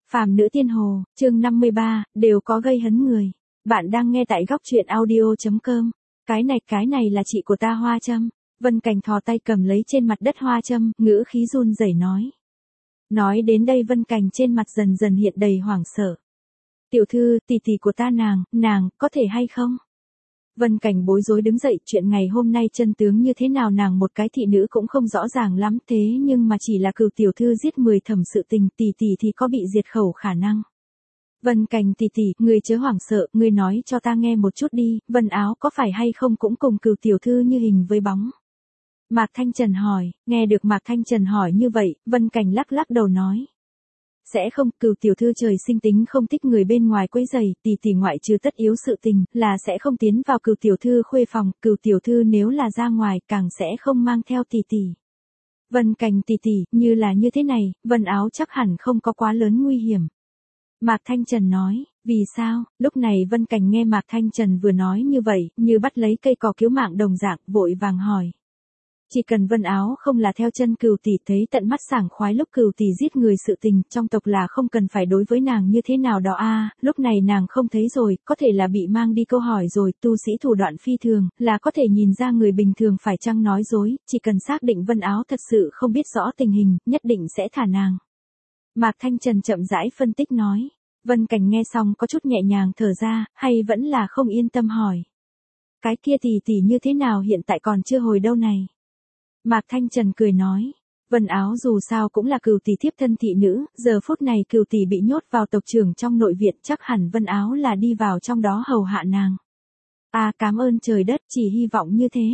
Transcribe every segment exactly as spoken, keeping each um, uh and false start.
Phàm nữ tiên hồ, chương năm mươi ba, đều có gây hấn người. Bạn đang nghe tại góc truyện audio chấm com. Cái này, cái này là chị của ta Hoa Trâm. Vân Cảnh thò tay cầm lấy trên mặt đất Hoa Trâm, ngữ khí run rẩy nói. Nói đến đây Vân Cảnh trên mặt dần dần hiện đầy hoảng sợ. Tiểu thư, tỷ tỷ của ta nàng, nàng, có thể hay không? Vân Cảnh bối rối đứng dậy, chuyện ngày hôm nay chân tướng như thế nào nàng một cái thị nữ cũng không rõ ràng lắm, thế nhưng mà chỉ là Cửu tiểu thư giết mười thẩm sự tình, tỷ tỷ thì có bị diệt khẩu khả năng. Vân Cảnh tỷ tỷ, người chớ hoảng sợ, người nói cho ta nghe một chút đi, Vân Áo có phải hay không cũng cùng Cửu tiểu thư như hình với bóng. Mạc Thanh Trần hỏi, nghe được Mạc Thanh Trần hỏi như vậy, Vân Cảnh lắc lắc đầu nói. Sẽ không, Cửu tiểu thư trời sinh tính không thích người bên ngoài quấy rầy, tỷ tỷ ngoại trừ tất yếu sự tình, là sẽ không tiến vào Cửu tiểu thư khuê phòng, Cửu tiểu thư nếu là ra ngoài, càng sẽ không mang theo tỷ tỷ. Vân Cảnh tỷ tỷ, như là như thế này, Vân Áo chắc hẳn không có quá lớn nguy hiểm. Mạc Thanh Trần nói, vì sao? Lúc này Vân Cảnh nghe Mạc Thanh Trần vừa nói như vậy, như bắt lấy cây cỏ cứu mạng đồng dạng, vội vàng hỏi. Chỉ cần Vân Áo không là theo chân Cửu tỷ thấy tận mắt sảng khoái lúc Cửu tỷ giết người sự tình, trong tộc là không cần phải đối với nàng như thế nào đó a, à, lúc này nàng không thấy rồi, có thể là bị mang đi câu hỏi rồi, tu sĩ thủ đoạn phi thường, là có thể nhìn ra người bình thường phải chăng nói dối, chỉ cần xác định Vân Áo thật sự không biết rõ tình hình, nhất định sẽ thả nàng. Mạc Thanh Trần chậm rãi phân tích nói. Vân Cảnh nghe xong có chút nhẹ nhàng thở ra, hay vẫn là không yên tâm hỏi. Cái kia tỷ tỷ như thế nào hiện tại còn chưa hồi đâu này? Mạc Thanh Trần cười nói, Vân Áo dù sao cũng là Cửu tỷ thiếp thân thị nữ, giờ phút này Cửu tỷ bị nhốt vào tộc trưởng trong nội viện, chắc hẳn Vân Áo là đi vào trong đó hầu hạ nàng. À, cảm ơn trời đất, chỉ hy vọng như thế.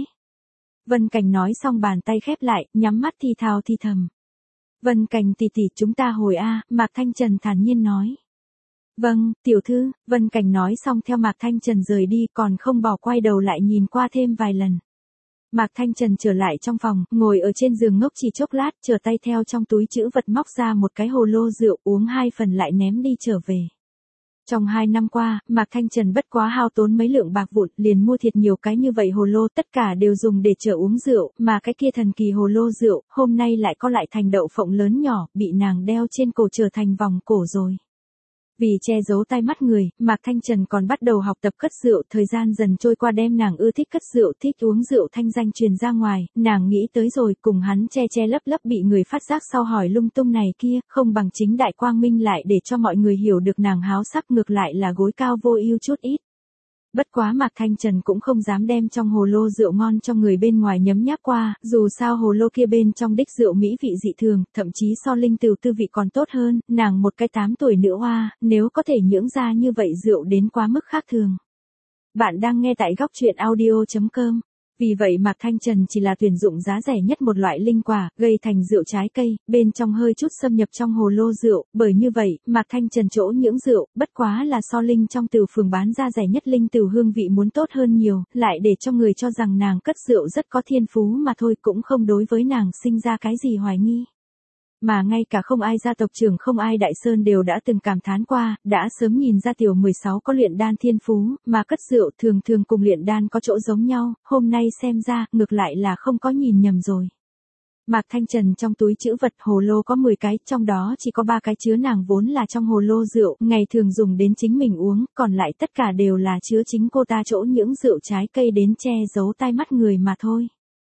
Vân Cảnh nói xong bàn tay khép lại, nhắm mắt thi thào thi thầm. Vân Cảnh tỷ tỷ chúng ta hồi a, Mạc Thanh Trần thản nhiên nói. Vâng, tiểu thư, Vân Cảnh nói xong theo Mạc Thanh Trần rời đi, còn không bỏ quay đầu lại nhìn qua thêm vài lần. Mạc Thanh Trần trở lại trong phòng, ngồi ở trên giường ngốc chỉ chốc lát, trở tay theo trong túi trữ vật móc ra một cái hồ lô rượu, uống hai phần lại ném đi trở về. Trong hai năm qua, Mạc Thanh Trần bất quá hao tốn mấy lượng bạc vụn, liền mua thiệt nhiều cái như vậy hồ lô, tất cả đều dùng để chở uống rượu, mà cái kia thần kỳ hồ lô rượu, hôm nay lại có lại thành đậu phộng lớn nhỏ, bị nàng đeo trên cổ trở thành vòng cổ rồi. Vì che giấu tai mắt người, Mạc Thanh Trần còn bắt đầu học tập cất rượu, thời gian dần trôi qua đem nàng ưa thích cất rượu, thích uống rượu thanh danh truyền ra ngoài, nàng nghĩ tới rồi, cùng hắn che che lấp lấp bị người phát giác sau hỏi lung tung này kia, không bằng chính đại quang minh lại để cho mọi người hiểu được nàng háo sắc, ngược lại là gối cao vô ưu chút ít. Bất quá Mạc Thanh Trần cũng không dám đem trong hồ lô rượu ngon cho người bên ngoài nhấm nháp qua, dù sao hồ lô kia bên trong đích rượu mỹ vị dị thường, thậm chí so linh tửu tư vị còn tốt hơn, nàng một cái tám tuổi nữ hoa, nếu có thể nhưỡng ra như vậy rượu đến quá mức khác thường. Bạn đang nghe tại góc truyện audio chấm com. Vì vậy Mạc Thanh Trần chỉ là tuyển dụng giá rẻ nhất một loại linh quả, gây thành rượu trái cây, bên trong hơi chút xâm nhập trong hồ lô rượu, bởi như vậy, Mạc Thanh Trần chỗ nhưỡng rượu, bất quá là so linh trong tửu phường bán ra rẻ nhất linh tửu hương vị muốn tốt hơn nhiều, lại để cho người cho rằng nàng cất rượu rất có thiên phú mà thôi, cũng không đối với nàng sinh ra cái gì hoài nghi. Mà ngay cả không ai gia tộc trưởng không ai đại sơn đều đã từng cảm thán qua, đã sớm nhìn ra tiểu mười sáu có luyện đan thiên phú, mà cất rượu thường thường cùng luyện đan có chỗ giống nhau, hôm nay xem ra, ngược lại là không có nhìn nhầm rồi. Mạc Thanh Trần trong túi trữ vật hồ lô có mười cái, trong đó chỉ có ba cái chứa nàng vốn là trong hồ lô rượu, ngày thường dùng đến chính mình uống, còn lại tất cả đều là chứa chính cô ta chỗ những rượu trái cây đến che giấu tai mắt người mà thôi.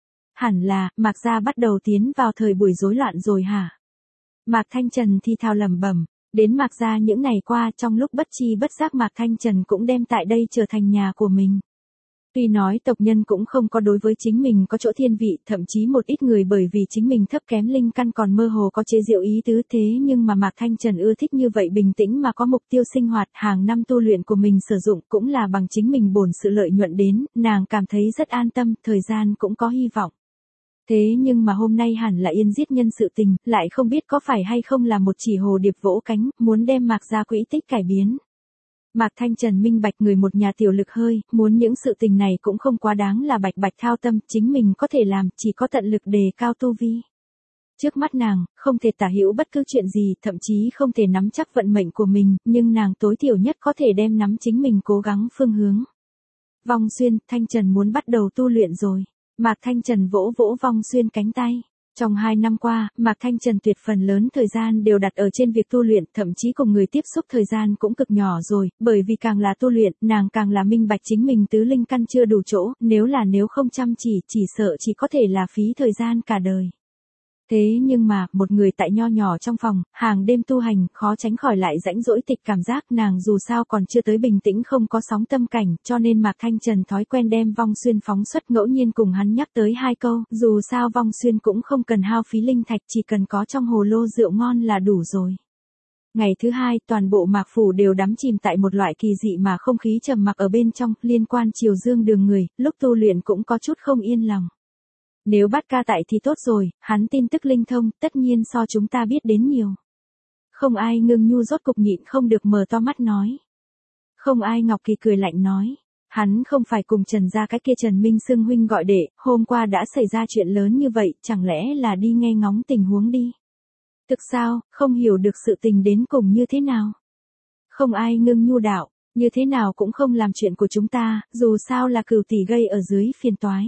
Hẳn là, Mạc gia bắt đầu tiến vào thời buổi rối loạn rồi hả? Mạc Thanh Trần thi thào lẩm bẩm, đến Mạc gia những ngày qua trong lúc bất chi bất giác Mạc Thanh Trần cũng đem tại đây trở thành nhà của mình. Tuy nói tộc nhân cũng không có đối với chính mình có chỗ thiên vị, thậm chí một ít người bởi vì chính mình thấp kém linh căn còn mơ hồ có chế diệu ý tứ, thế nhưng mà Mạc Thanh Trần ưa thích như vậy bình tĩnh mà có mục tiêu sinh hoạt, hàng năm tu luyện của mình sử dụng cũng là bằng chính mình bổn sự lợi nhuận đến, nàng cảm thấy rất an tâm, thời gian cũng có hy vọng. Thế nhưng mà hôm nay hẳn là yên giết nhân sự tình, lại không biết có phải hay không là một chỉ hồ điệp vỗ cánh, muốn đem Mạc gia quỹ tích cải biến. Mạc Thanh Trần minh bạch người một nhà tiểu lực hơi, muốn những sự tình này cũng không quá đáng là bạch bạch thao tâm, chính mình có thể làm, chỉ có tận lực đề cao tu vi. Trước mắt nàng, không thể tả hữu bất cứ chuyện gì, thậm chí không thể nắm chắc vận mệnh của mình, nhưng nàng tối thiểu nhất có thể đem nắm chính mình cố gắng phương hướng. Vong Xuyên, Thanh Trần muốn bắt đầu tu luyện rồi. Mạc Thanh Trần vỗ vỗ Vong Xuyên cánh tay. Trong hai năm qua, Mạc Thanh Trần tuyệt phần lớn thời gian đều đặt ở trên việc tu luyện, thậm chí cùng người tiếp xúc thời gian cũng cực nhỏ rồi, bởi vì càng là tu luyện, nàng càng là minh bạch chính mình tứ linh căn chưa đủ chỗ, nếu là nếu không chăm chỉ, chỉ sợ chỉ có thể là phí thời gian cả đời. Thế nhưng mà, một người tại nho nhỏ trong phòng, hàng đêm tu hành, khó tránh khỏi lại rãnh rỗi tịch cảm giác nàng dù sao còn chưa tới bình tĩnh không có sóng tâm cảnh, cho nên Mạc Thanh Trần thói quen đem Vong Xuyên phóng xuất ngẫu nhiên cùng hắn nhắc tới hai câu, dù sao Vong Xuyên cũng không cần hao phí linh thạch, chỉ cần có trong hồ lô rượu ngon là đủ rồi. Ngày thứ hai, toàn bộ Mạc Phủ đều đắm chìm tại một loại kỳ dị mà không khí trầm mặc ở bên trong, liên quan Triều Dương đường người, lúc tu luyện cũng có chút không yên lòng. Nếu Bát Ca tại thì tốt rồi, hắn tin tức linh thông, tất nhiên so chúng ta biết đến nhiều. Không Ai Ngưng Nhu rốt cục nhịn không được mở to mắt nói. Không Ai Ngọc Kỳ cười lạnh nói. Hắn không phải cùng Trần gia cái kia Trần Minh xưng huynh gọi đệ, hôm qua đã xảy ra chuyện lớn như vậy, chẳng lẽ là đi nghe ngóng tình huống đi. Thực sao, không hiểu được sự tình đến cùng như thế nào. Không Ai Ngưng Nhu đạo, như thế nào cũng không làm chuyện của chúng ta, dù sao là Cửu tỷ gây ở dưới phiền toái.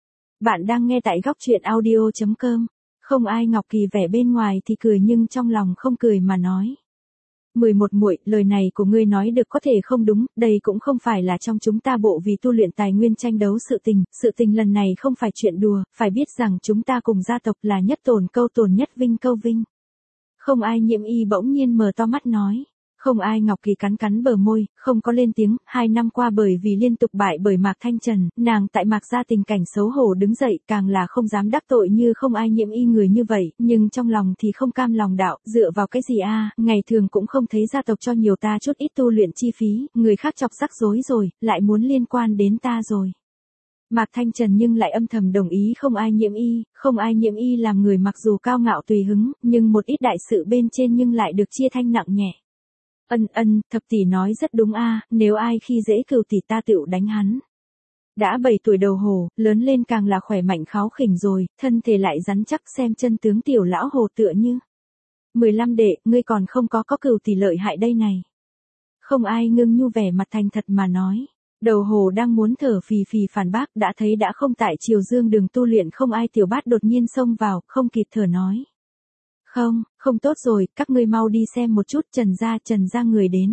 Bạn đang nghe tại góc truyện audio chấm com. Không Ai Ngọc Kỳ vẻ bên ngoài thì cười nhưng trong lòng không cười mà nói. mười một muội, lời này của ngươi nói được có thể không đúng, đây cũng không phải là trong chúng ta bộ vì tu luyện tài nguyên tranh đấu sự tình, sự tình lần này không phải chuyện đùa, phải biết rằng chúng ta cùng gia tộc là nhất tổn câu tổn nhất vinh câu vinh. Không Ai Nhiễm Y bỗng nhiên mở to mắt nói. Không Ai Ngọc Kỳ cắn cắn bờ môi, không có lên tiếng, hai năm qua bởi vì liên tục bại bởi Mạc Thanh Trần, nàng tại Mạc gia tình cảnh xấu hổ đứng dậy, càng là không dám đắc tội như Không Ai Nhiễm Y người như vậy, nhưng trong lòng thì không cam lòng đạo, dựa vào cái gì a, ngày thường cũng không thấy gia tộc cho nhiều ta chút ít tu luyện chi phí, người khác chọc rắc rối rồi, lại muốn liên quan đến ta rồi. Mạc Thanh Trần nhưng lại âm thầm đồng ý Không Ai Nhiễm Y, Không Ai Nhiễm Y làm người mặc dù cao ngạo tùy hứng, nhưng một ít đại sự bên trên nhưng lại được chia thanh nặng nhẹ. Ân ân, thập tỷ nói rất đúng a, nếu ai khi dễ Cửu tỷ ta tựu đánh hắn. Đã bảy tuổi đầu hồ, lớn lên càng là khỏe mạnh kháo khỉnh rồi, thân thể lại rắn chắc xem chân tướng tiểu lão hồ tựa như. mười lăm đệ, ngươi còn không có có Cửu tỷ lợi hại đây này. Không Ai Ngưng Nhu vẻ mặt thành thật mà nói. Đầu hồ đang muốn thở phì phì phản bác đã thấy đã không tại Triều Dương đường tu luyện Không Ai tiểu bát đột nhiên xông vào, không kịp thở nói. Không, không tốt rồi, các ngươi mau đi xem một chút, Trần gia, Trần gia người đến.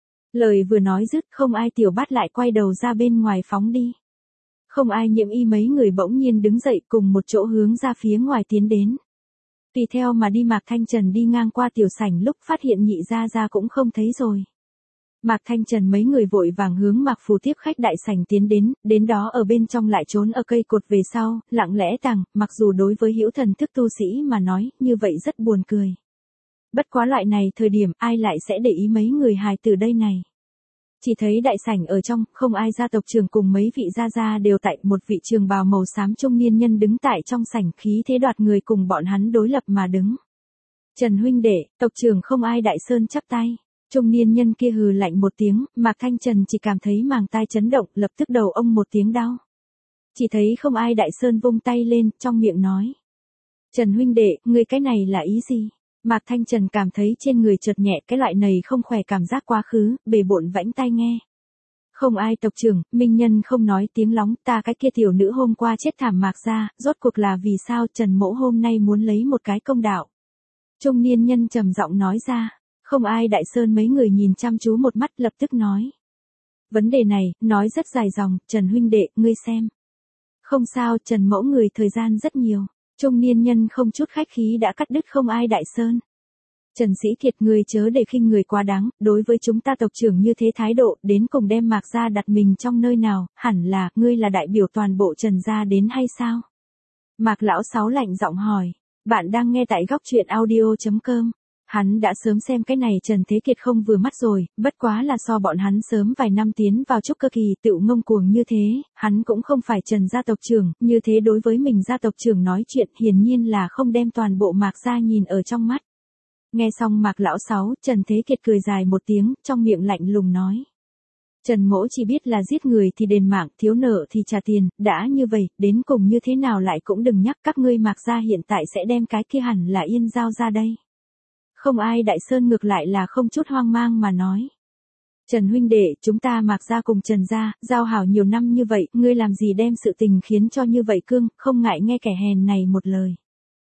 Lời vừa nói dứt, Không Ai tiểu bát lại quay đầu ra bên ngoài phóng đi. Không Ai Nhiễm Y mấy người bỗng nhiên đứng dậy cùng một chỗ hướng ra phía ngoài tiến đến. Tùy theo mà đi Mạc Thanh Trần đi ngang qua tiểu sảnh lúc phát hiện nhị gia gia cũng không thấy rồi. Mạc Thanh Trần mấy người vội vàng hướng Mạc Phủ tiếp khách đại sảnh tiến đến, đến đó ở bên trong lại trốn ở cây cột về sau, lặng lẽ tàng, mặc dù đối với hữu thần thức tu sĩ mà nói, như vậy rất buồn cười. Bất quá loại này thời điểm ai lại sẽ để ý mấy người hài từ đây này. Chỉ thấy đại sảnh ở trong, Không Ai gia tộc trưởng cùng mấy vị gia gia đều tại, một vị trường bào màu xám trung niên nhân đứng tại trong sảnh, khí thế đoạt người cùng bọn hắn đối lập mà đứng. Trần huynh đệ, tộc trưởng Không Ai Đại Sơn chắp tay. Trung niên nhân kia hừ lạnh một tiếng, Mạc Thanh Trần chỉ cảm thấy màng tai chấn động, lập tức đầu ông một tiếng đau. Chỉ thấy Không Ai Đại Sơn vung tay lên, trong miệng nói. Trần huynh đệ, ngươi cái này là ý gì? Mạc Thanh Trần cảm thấy trên người chợt nhẹ, cái loại này không khỏe cảm giác quá khứ, bề bộn vãnh tai nghe. Không Ai tộc trưởng, minh nhân không nói tiếng lóng, ta cái kia tiểu nữ hôm qua chết thảm Mạc gia, rốt cuộc là vì sao Trần mỗ hôm nay muốn lấy một cái công đạo. Trung niên nhân trầm giọng nói ra. Không Ai Đại Sơn mấy người nhìn chăm chú một mắt lập tức nói. Vấn đề này, nói rất dài dòng, Trần huynh đệ, ngươi xem. Không sao, Trần mẫu người thời gian rất nhiều. Trung niên nhân không chút khách khí đã cắt đứt Không Ai Đại Sơn. Trần Sĩ Kiệt, ngươi chớ để khinh người quá đáng, đối với chúng ta tộc trưởng như thế thái độ, đến cùng đem Mạc gia đặt mình trong nơi nào, hẳn là, ngươi là đại biểu toàn bộ Trần gia đến hay sao? Mạc lão sáu lạnh giọng hỏi. Bạn đang nghe tại góc truyện audio chấm com. Hắn đã sớm xem cái này Trần Thế Kiệt không vừa mắt rồi, bất quá là so bọn hắn sớm vài năm tiến vào trúc cơ kỳ tựu ngông cuồng như thế, hắn cũng không phải Trần gia tộc trưởng, như thế đối với mình gia tộc trưởng nói chuyện hiển nhiên là không đem toàn bộ Mạc gia nhìn ở trong mắt. Nghe xong Mạc lão sáu, Trần Thế Kiệt cười dài một tiếng, trong miệng lạnh lùng nói. Trần mỗ chỉ biết là giết người thì đền mạng, thiếu nợ thì trả tiền, đã như vậy, đến cùng như thế nào lại cũng đừng nhắc các ngươi Mạc gia hiện tại sẽ đem cái kia hẳn là yên giao ra đây. Không Ai Đại Sơn ngược lại là không chút hoang mang mà nói. Trần huynh đệ, chúng ta Mạc gia cùng Trần gia, giao hảo nhiều năm như vậy, ngươi làm gì đem sự tình khiến cho như vậy cương, không ngại nghe kẻ hèn này một lời.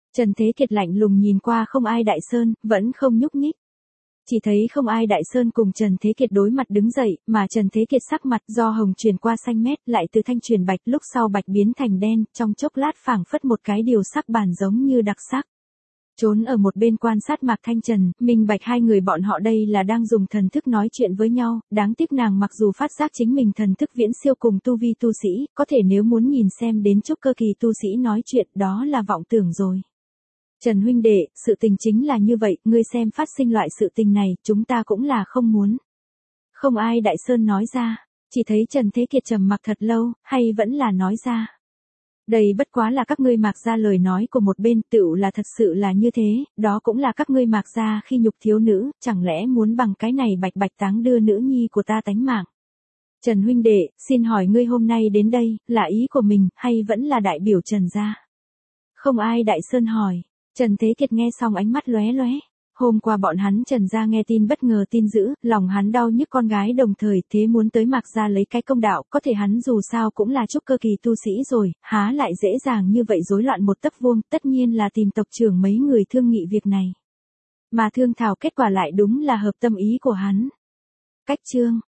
Trần Thế Kiệt lạnh lùng nhìn qua Không Ai Đại Sơn, vẫn không nhúc nhích. Chỉ thấy Không Ai Đại Sơn cùng Trần Thế Kiệt đối mặt đứng dậy, mà Trần Thế Kiệt sắc mặt do hồng chuyển qua xanh mét, lại từ thanh chuyển bạch, lúc sau bạch biến thành đen, trong chốc lát phảng phất một cái điều sắc bàn giống như đặc sắc. Trốn ở một bên quan sát Mạc Thanh Trần, minh bạch hai người bọn họ đây là đang dùng thần thức nói chuyện với nhau, đáng tiếc nàng mặc dù phát giác chính mình thần thức viễn siêu cùng tu vi tu sĩ, có thể nếu muốn nhìn xem đến trúc cơ kỳ tu sĩ nói chuyện đó là vọng tưởng rồi. Trần huynh đệ, sự tình chính là như vậy, ngươi xem phát sinh loại sự tình này, chúng ta cũng là không muốn. Không Ai Đại Sơn nói ra, chỉ thấy Trần Thế Kiệt trầm mặc thật lâu, hay vẫn là nói ra. Đây bất quá là các ngươi Mạc gia lời nói của một bên, tựu là thật sự là như thế, đó cũng là các ngươi Mạc gia khi nhục thiếu nữ, chẳng lẽ muốn bằng cái này bạch bạch táng đưa nữ nhi của ta tánh mạng. Trần huynh đệ, xin hỏi ngươi hôm nay đến đây, là ý của mình, hay vẫn là đại biểu Trần gia? Không Ai Đại Sơn hỏi. Trần Thế Kiệt nghe xong ánh mắt lóe lóe. Hôm qua bọn hắn Trần gia nghe tin bất ngờ tin dữ, lòng hắn đau nhức con gái đồng thời, thế muốn tới Mạc gia lấy cái công đạo, có thể hắn dù sao cũng là trúc cơ kỳ tu sĩ rồi, há lại dễ dàng như vậy rối loạn một tấc vuông, tất nhiên là tìm tộc trưởng mấy người thương nghị việc này. Mà thương thảo kết quả lại đúng là hợp tâm ý của hắn. Cách chương